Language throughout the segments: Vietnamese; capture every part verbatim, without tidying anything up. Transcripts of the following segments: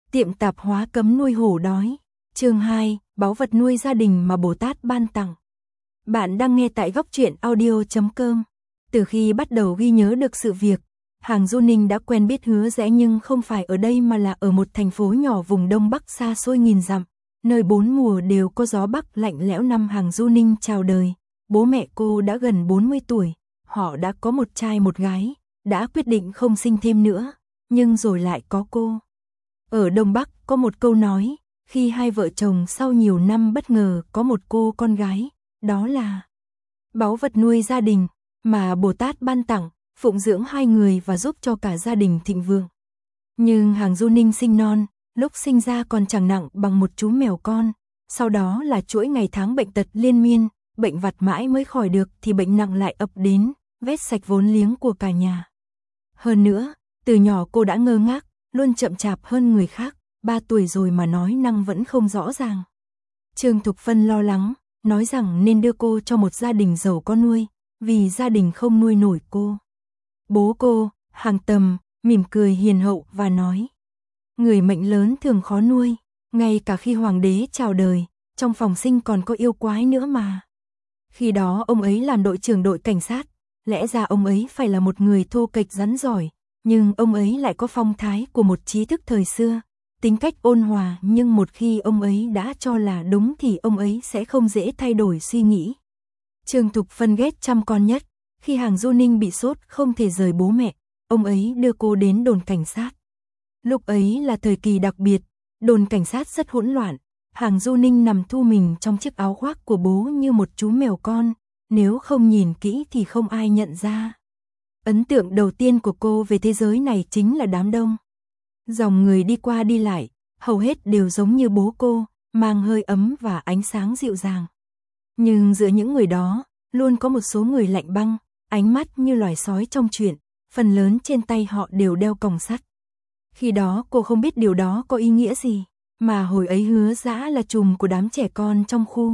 Tiệm tạp hóa cấm nuôi hổ đói. Chương hai, báu vật nuôi gia đình mà Bồ Tát ban tặng. Bạn đang nghe tại góc truyện audio chấm com. Từ khi bắt đầu ghi nhớ được sự việc, Hàng Du Ninh đã quen biết Hứa Dẽ, nhưng không phải ở đây mà là ở một thành phố nhỏ vùng Đông Bắc xa xôi nghìn dặm, nơi bốn mùa đều có gió bắc lạnh lẽo. Năm Hàng Du Ninh chào đời, bố mẹ cô đã gần bốn mươi tuổi, họ đã có một trai một gái, đã quyết định không sinh thêm nữa, nhưng rồi lại có cô. Ở Đông Bắc có một câu nói, khi hai vợ chồng sau nhiều năm bất ngờ có một cô con gái, đó là báu vật nuôi gia đình mà Bồ Tát ban tặng, phụng dưỡng hai người và giúp cho cả gia đình thịnh vượng. Nhưng Hàng Du Ninh sinh non, lúc sinh ra còn chẳng nặng bằng một chú mèo con, sau đó là chuỗi ngày tháng bệnh tật liên miên, bệnh vặt mãi mới khỏi được thì bệnh nặng lại ập đến, vét sạch vốn liếng của cả nhà. Hơn nữa, từ nhỏ cô đã ngơ ngác, luôn chậm chạp hơn người khác, ba tuổi rồi mà nói năng vẫn không rõ ràng. Trương Thục Phân lo lắng, nói rằng nên đưa cô cho một gia đình giàu có nuôi, vì gia đình không nuôi nổi cô. Bố cô, Hàng Tầm, mỉm cười hiền hậu và nói, người mệnh lớn thường khó nuôi, ngay cả khi hoàng đế chào đời, trong phòng sinh còn có yêu quái nữa mà. Khi đó ông ấy làm đội trưởng đội cảnh sát, lẽ ra ông ấy phải là một người thô kệch rắn giỏi, nhưng ông ấy lại có phong thái của một trí thức thời xưa, tính cách ôn hòa, nhưng một khi ông ấy đã cho là đúng thì ông ấy sẽ không dễ thay đổi suy nghĩ. Trương Thục Phân ghét chăm con nhất, khi Hàng Du Ninh bị sốt không thể rời bố mẹ, ông ấy đưa cô đến đồn cảnh sát. Lúc ấy là thời kỳ đặc biệt, đồn cảnh sát rất hỗn loạn, Hàng Du Ninh nằm thu mình trong chiếc áo khoác của bố như một chú mèo con, nếu không nhìn kỹ thì không ai nhận ra. Ấn tượng đầu tiên của cô về thế giới này chính là đám đông. Dòng người đi qua đi lại, hầu hết đều giống như bố cô, mang hơi ấm và ánh sáng dịu dàng. Nhưng giữa những người đó, luôn có một số người lạnh băng, ánh mắt như loài sói trong truyện, phần lớn trên tay họ đều đeo còng sắt. Khi đó cô không biết điều đó có ý nghĩa gì, mà hồi ấy Hứa Dã là trùm của đám trẻ con trong khu.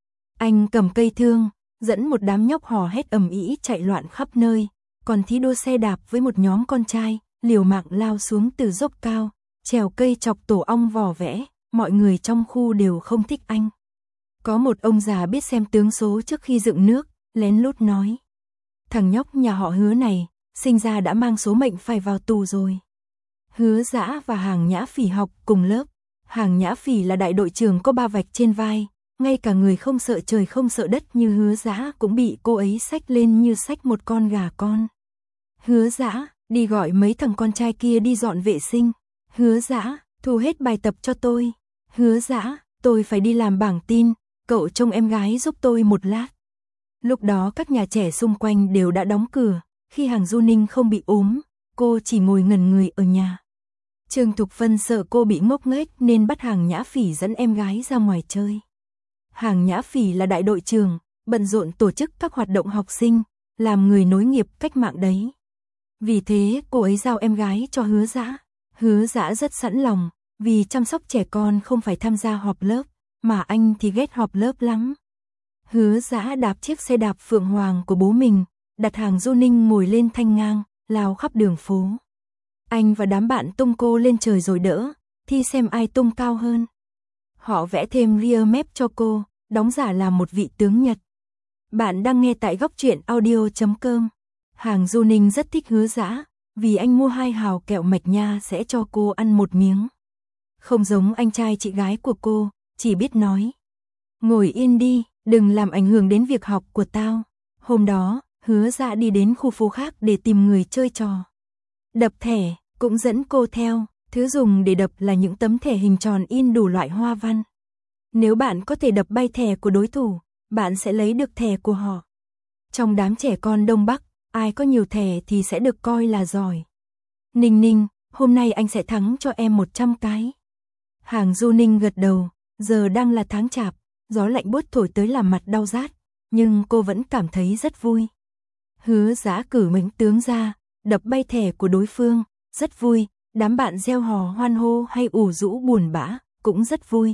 Anh cầm cây thương, dẫn một đám nhóc hò hét ầm ĩ chạy loạn khắp nơi, còn thí đua xe đạp với một nhóm con trai, liều mạng lao xuống từ dốc cao, trèo cây chọc tổ ong vỏ vẽ, mọi người trong khu đều không thích anh. Có một ông già biết xem tướng số trước khi dựng nước, lén lút nói, thằng nhóc nhà họ Hứa này, sinh ra đã mang số mệnh phải vào tù rồi. Hứa Dã và Hàng Nhã Phỉ học cùng lớp, Hàng Nhã Phỉ là đại đội trưởng có ba vạch trên vai, ngay cả người không sợ trời không sợ đất như Hứa Dã cũng bị cô ấy xách lên như xách một con gà con. Hứa Dã, đi gọi mấy thằng con trai kia đi dọn vệ sinh. Hứa Dã, thu hết bài tập cho tôi. Hứa Dã, tôi phải đi làm bảng tin, cậu trông em gái giúp tôi một lát. Lúc đó các nhà trẻ xung quanh đều đã đóng cửa, khi Hàng Du Ninh không bị ốm, cô chỉ ngồi ngẩn người ở nhà. Trương Thục Phân sợ cô bị ngốc nghếch nên bắt Hàng Nhã Phỉ dẫn em gái ra ngoài chơi. Hàng Nhã Phỉ là đại đội trưởng, bận rộn tổ chức các hoạt động học sinh, làm người nối nghiệp cách mạng đấy. Vì thế cô ấy giao em gái cho Hứa Dã. Hứa Dã rất sẵn lòng, vì chăm sóc trẻ con không phải tham gia họp lớp, mà anh thì ghét họp lớp lắm. Hứa Dã đạp chiếc xe đạp Phượng Hoàng của bố mình, đặt Hàng Du Ninh ngồi lên thanh ngang, lao khắp đường phố. Anh và đám bạn tung cô lên trời rồi đỡ, thi xem ai tung cao hơn. Họ vẽ thêm rear map cho cô, đóng giả làm một vị tướng Nhật. Bạn đang nghe tại góc truyện audio chấm com. Hàng Du Ninh rất thích Hứa Dã, vì anh mua hai hào kẹo mạch nha sẽ cho cô ăn một miếng. Không giống anh trai chị gái của cô, chỉ biết nói, ngồi yên đi, đừng làm ảnh hưởng đến việc học của tao. Hôm đó, Hứa Dã đi đến khu phố khác để tìm người chơi trò đập thẻ, cũng dẫn cô theo. Thứ dùng để đập là những tấm thẻ hình tròn in đủ loại hoa văn. Nếu bạn có thể đập bay thẻ của đối thủ, bạn sẽ lấy được thẻ của họ. Trong đám trẻ con Đông Bắc, ai có nhiều thẻ thì sẽ được coi là giỏi. Ninh Ninh, hôm nay anh sẽ thắng cho em một trăm cái. Hàng Du Ninh gật đầu, giờ đang là tháng chạp, gió lạnh buốt thổi tới làm mặt đau rát, nhưng cô vẫn cảm thấy rất vui. Hứa Dã cử mệnh tướng ra, đập bay thẻ của đối phương, rất vui, đám bạn reo hò hoan hô hay ủ rũ buồn bã, cũng rất vui.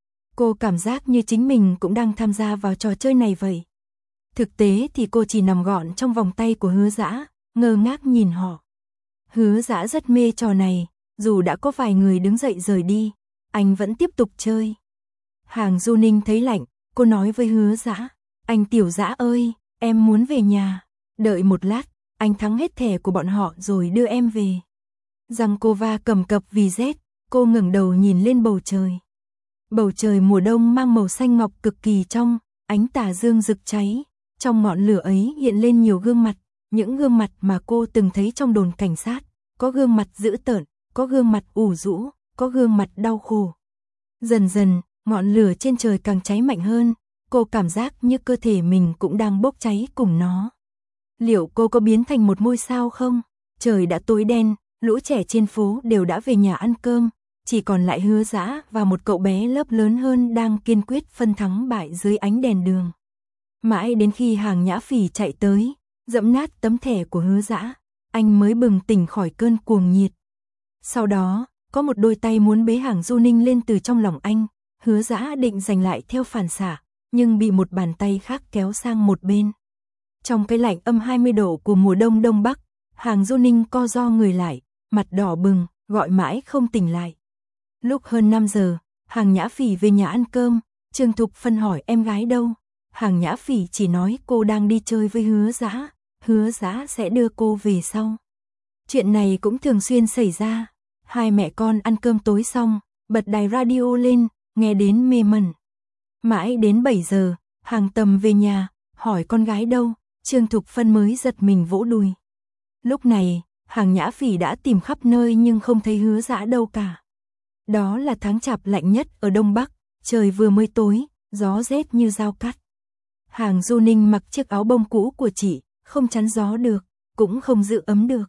Cô cảm giác như chính mình cũng đang tham gia vào trò chơi này vậy. Thực tế thì cô chỉ nằm gọn trong vòng tay của Hứa Dã, ngơ ngác nhìn họ. Hứa Dã rất mê trò này, dù đã có vài người đứng dậy rời đi, anh vẫn tiếp tục chơi. Hàng Du Ninh thấy lạnh, cô nói với Hứa Dã, anh Tiểu Dã ơi, em muốn về nhà, đợi một lát, anh thắng hết thẻ của bọn họ rồi đưa em về. Răng cô va cầm cập vì rét, cô ngẩng đầu nhìn lên bầu trời. Bầu trời mùa đông mang màu xanh ngọc cực kỳ trong, ánh tà dương rực cháy, trong ngọn lửa ấy hiện lên nhiều gương mặt, những gương mặt mà cô từng thấy trong đồn cảnh sát, có gương mặt dữ tợn, có gương mặt ủ rũ, có gương mặt đau khổ. Dần dần, ngọn lửa trên trời càng cháy mạnh hơn, cô cảm giác như cơ thể mình cũng đang bốc cháy cùng nó. Liệu cô có biến thành một ngôi sao không? Trời đã tối đen, lũ trẻ trên phố đều đã về nhà ăn cơm, chỉ còn lại Hứa Dã và một cậu bé lớp lớn hơn đang kiên quyết phân thắng bại dưới ánh đèn đường. Mãi đến khi Hàng Nhã Phỉ chạy tới, dẫm nát tấm thẻ của Hứa Dã, anh mới bừng tỉnh khỏi cơn cuồng nhiệt. Sau đó, có một đôi tay muốn bế Hàng Du Ninh lên từ trong lòng anh, Hứa Dã định giành lại theo phản xạ, nhưng bị một bàn tay khác kéo sang một bên. Trong cái lạnh âm hai mươi độ của mùa đông Đông Bắc, Hàng Du Ninh co ro người lại, mặt đỏ bừng, gọi mãi không tỉnh lại. Lúc hơn năm giờ, Hàng Nhã Phỉ về nhà ăn cơm, Trương Thục Phân hỏi em gái đâu. Hàng Nhã Phỉ chỉ nói cô đang đi chơi với Hứa Dã, Hứa Dã sẽ đưa cô về sau. Chuyện này cũng thường xuyên xảy ra. Hai mẹ con ăn cơm tối xong, bật đài radio lên, nghe đến mê mẩn. Mãi đến bảy giờ, Hàng Tầm về nhà, hỏi con gái đâu, Trương Thục Phân mới giật mình vỗ đùi. Lúc này, Hàng Nhã Phỉ đã tìm khắp nơi nhưng không thấy Hứa Dã đâu cả. Đó là tháng chạp lạnh nhất ở Đông Bắc, trời vừa mới tối, gió rét như dao cắt. Hàng Du Ninh mặc chiếc áo bông cũ của chị, không chắn gió được, cũng không giữ ấm được.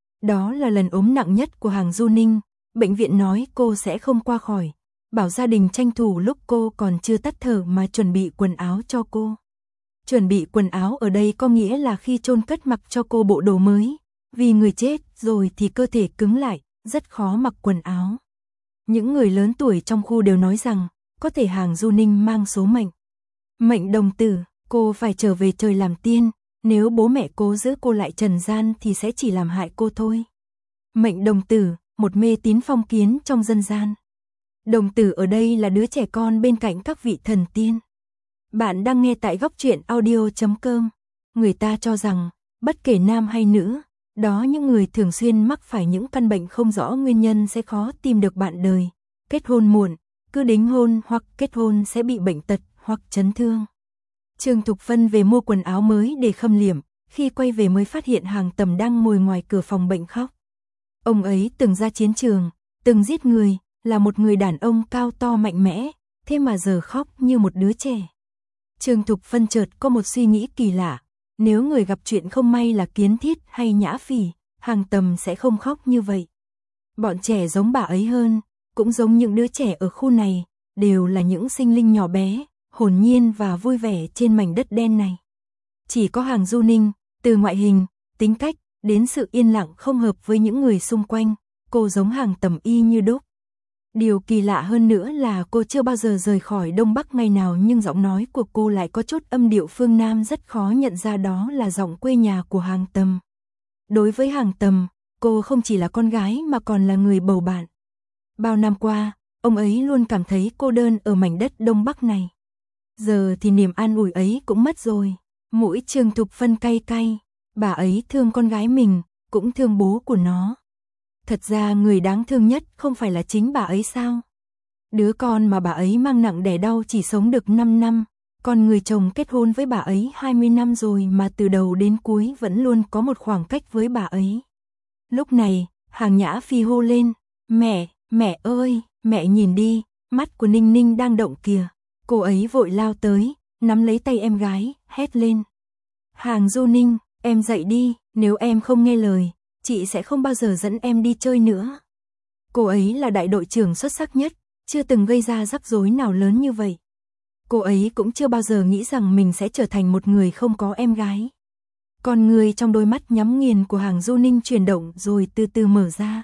Đó là lần ốm nặng nhất của Hàng Du Ninh, bệnh viện nói cô sẽ không qua khỏi, bảo gia đình tranh thủ lúc cô còn chưa tắt thở mà chuẩn bị quần áo cho cô. Chuẩn bị quần áo ở đây có nghĩa là khi chôn cất mặc cho cô bộ đồ mới, vì người chết rồi thì cơ thể cứng lại, rất khó mặc quần áo. Những người lớn tuổi trong khu đều nói rằng, có thể Hàng Du Ninh mang số mệnh. Mệnh đồng tử, cô phải trở về trời làm tiên, nếu bố mẹ cô giữ cô lại trần gian thì sẽ chỉ làm hại cô thôi. Mệnh đồng tử, một mê tín phong kiến trong dân gian. Đồng tử ở đây là đứa trẻ con bên cạnh các vị thần tiên. Bạn đang nghe tại góc truyện audio chấm com. Người ta cho rằng, bất kể nam hay nữ, đó những người thường xuyên mắc phải những căn bệnh không rõ nguyên nhân sẽ khó tìm được bạn đời, kết hôn muộn, cứ đính hôn hoặc kết hôn sẽ bị bệnh tật hoặc chấn thương. Trương Thục Phân về mua quần áo mới để khâm liệm, khi quay về mới phát hiện Hàng Tầm đang ngồi ngoài cửa phòng bệnh khóc. Ông ấy từng ra chiến trường, từng giết người, là một người đàn ông cao to mạnh mẽ, thế mà giờ khóc như một đứa trẻ. Trương Thục Phân chợt có một suy nghĩ kỳ lạ, nếu người gặp chuyện không may là Kiến Thiết hay Nhã Phỉ, Hàng Tầm sẽ không khóc như vậy. Bọn trẻ giống bà ấy hơn, cũng giống những đứa trẻ ở khu này, đều là những sinh linh nhỏ bé, hồn nhiên và vui vẻ trên mảnh đất đen này. Chỉ có Hàng Du Ninh, từ ngoại hình, tính cách, đến sự yên lặng không hợp với những người xung quanh, cô giống Hàng Tầm y như đúc. Điều kỳ lạ hơn nữa là cô chưa bao giờ rời khỏi Đông Bắc ngày nào nhưng giọng nói của cô lại có chút âm điệu phương Nam rất khó nhận ra đó là giọng quê nhà của Hàng Tầm. Đối với Hàng Tầm, cô không chỉ là con gái mà còn là người bầu bạn. Bao năm qua, ông ấy luôn cảm thấy cô đơn ở mảnh đất Đông Bắc này. Giờ thì niềm an ủi ấy cũng mất rồi. Mũi Trương Thục Phân cay cay, bà ấy thương con gái mình, cũng thương bố của nó. Thật ra người đáng thương nhất không phải là chính bà ấy sao? Đứa con mà bà ấy mang nặng đẻ đau chỉ sống được năm năm, còn người chồng kết hôn với bà ấy hai mươi năm rồi mà từ đầu đến cuối vẫn luôn có một khoảng cách với bà ấy. Lúc này, Hàng Nhã Phi hô lên, mẹ, mẹ ơi, mẹ nhìn đi, mắt của Ninh Ninh đang động kìa. Cô ấy vội lao tới, nắm lấy tay em gái, hét lên. Hàng Du Ninh, em dậy đi, nếu em không nghe lời, chị sẽ không bao giờ dẫn em đi chơi nữa. Cô ấy là đại đội trưởng xuất sắc nhất, chưa từng gây ra rắc rối nào lớn như vậy. Cô ấy cũng chưa bao giờ nghĩ rằng mình sẽ trở thành một người không có em gái. Con người trong đôi mắt nhắm nghiền của Hàng Du Ninh chuyển động rồi từ từ mở ra.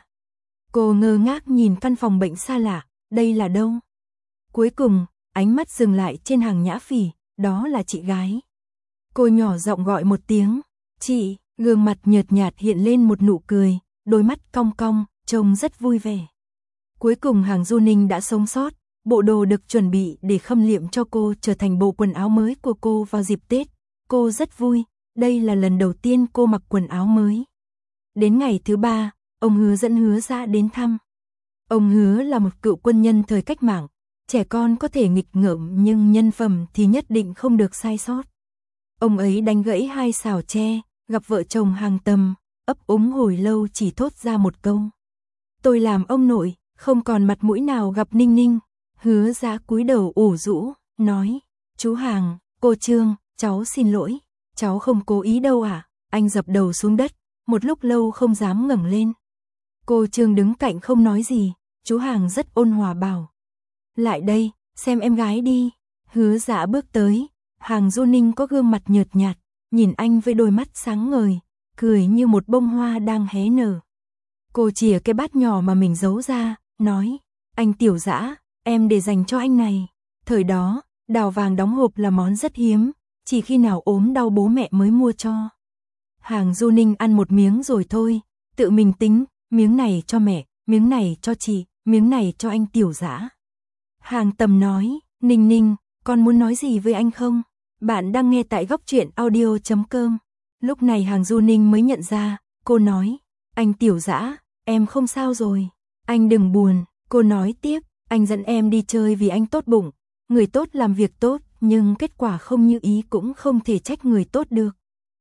Cô ngơ ngác nhìn căn phòng bệnh xa lạ, đây là đâu? Cuối cùng, ánh mắt dừng lại trên Hàng Nhã Phỉ, đó là chị gái. Cô nhỏ giọng gọi một tiếng, chị, gương mặt nhợt nhạt hiện lên một nụ cười, đôi mắt cong cong, trông rất vui vẻ. Cuối cùng Hàng Du Ninh đã sống sót, bộ đồ được chuẩn bị để khâm liệm cho cô trở thành bộ quần áo mới của cô vào dịp Tết. Cô rất vui, đây là lần đầu tiên cô mặc quần áo mới. Đến ngày thứ ba, ông Hứa dẫn Hứa Dã đến thăm. Ông Hứa là một cựu quân nhân thời cách mạng, trẻ con có thể nghịch ngợm nhưng nhân phẩm thì nhất định không được sai sót. Ông ấy đánh gãy hai xào tre, gặp vợ chồng Hàng Tầm, ấp úng hồi lâu chỉ thốt ra một câu. Tôi làm ông nội, không còn mặt mũi nào gặp Ninh Ninh. Hứa Dã cúi đầu ủ rũ, nói, chú Hàng, cô Trương, cháu xin lỗi, cháu không cố ý đâu ạ. À? Anh dập đầu xuống đất, một lúc lâu không dám ngẩng lên. Cô Trương đứng cạnh không nói gì, chú Hàng rất ôn hòa bảo. Lại đây, xem em gái đi. Hứa Dã bước tới, Hàng Du Ninh có gương mặt nhợt nhạt, nhìn anh với đôi mắt sáng ngời, cười như một bông hoa đang hé nở. Cô chìa cái bát nhỏ mà mình giấu ra, nói, anh Tiểu Dã, em để dành cho anh này. Thời đó, đào vàng đóng hộp là món rất hiếm, chỉ khi nào ốm đau bố mẹ mới mua cho. Hàng Du Ninh ăn một miếng rồi thôi, tự mình tính, miếng này cho mẹ, miếng này cho chị, miếng này cho anh Tiểu Dã. Hàng Tầm nói, Ninh Ninh, con muốn nói gì với anh không? Bạn đang nghe tại góc truyện audio chấm com. Lúc này Hàng Du Ninh mới nhận ra, cô nói, anh Tiểu Dã, em không sao rồi. Anh đừng buồn, cô nói tiếp, anh dẫn em đi chơi vì anh tốt bụng. Người tốt làm việc tốt, nhưng kết quả không như ý cũng không thể trách người tốt được.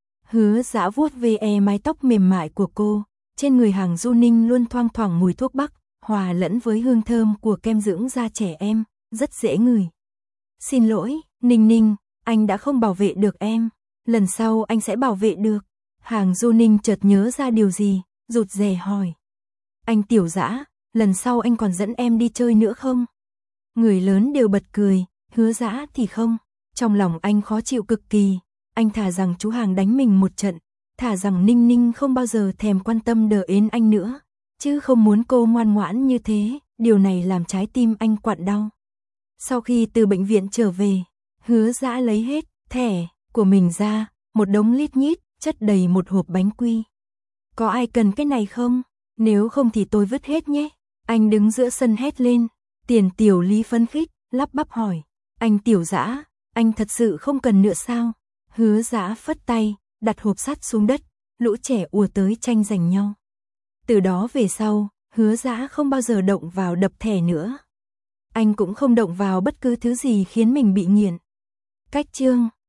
Hứa Dã vuốt ve mái tóc mềm mại của cô, trên người Hàng Du Ninh luôn thoang thoảng mùi thuốc bắc, hòa lẫn với hương thơm của kem dưỡng da trẻ em, rất dễ ngửi. Xin lỗi, Ninh Ninh, anh đã không bảo vệ được em, lần sau anh sẽ bảo vệ được. Hàng Du Ninh chợt nhớ ra điều gì, rụt rè hỏi. Anh Tiểu Dã, lần sau anh còn dẫn em đi chơi nữa không? Người lớn đều bật cười, Hứa Dã thì không. Trong lòng anh khó chịu cực kỳ, anh thà rằng chú Hàng đánh mình một trận, thà rằng Ninh Ninh không bao giờ thèm quan tâm đờ ến anh nữa, chứ không muốn cô ngoan ngoãn như thế, điều này làm trái tim anh quặn đau. Sau khi từ bệnh viện trở về, Hứa Dã lấy hết thẻ của mình ra, một đống lít nhít, chất đầy một hộp bánh quy. Có ai cần cái này không? Nếu không thì tôi vứt hết nhé. Anh đứng giữa sân hét lên. Tiền Tiểu Lý phấn khích, lắp bắp hỏi. Anh Tiểu Dã, anh thật sự không cần nữa sao? Hứa Dã phất tay, đặt hộp sắt xuống đất, lũ trẻ ùa tới tranh giành nhau. Từ đó về sau, Hứa Dã không bao giờ động vào đập thẻ nữa. Anh cũng không động vào bất cứ thứ gì khiến mình bị nghiện. Cách chương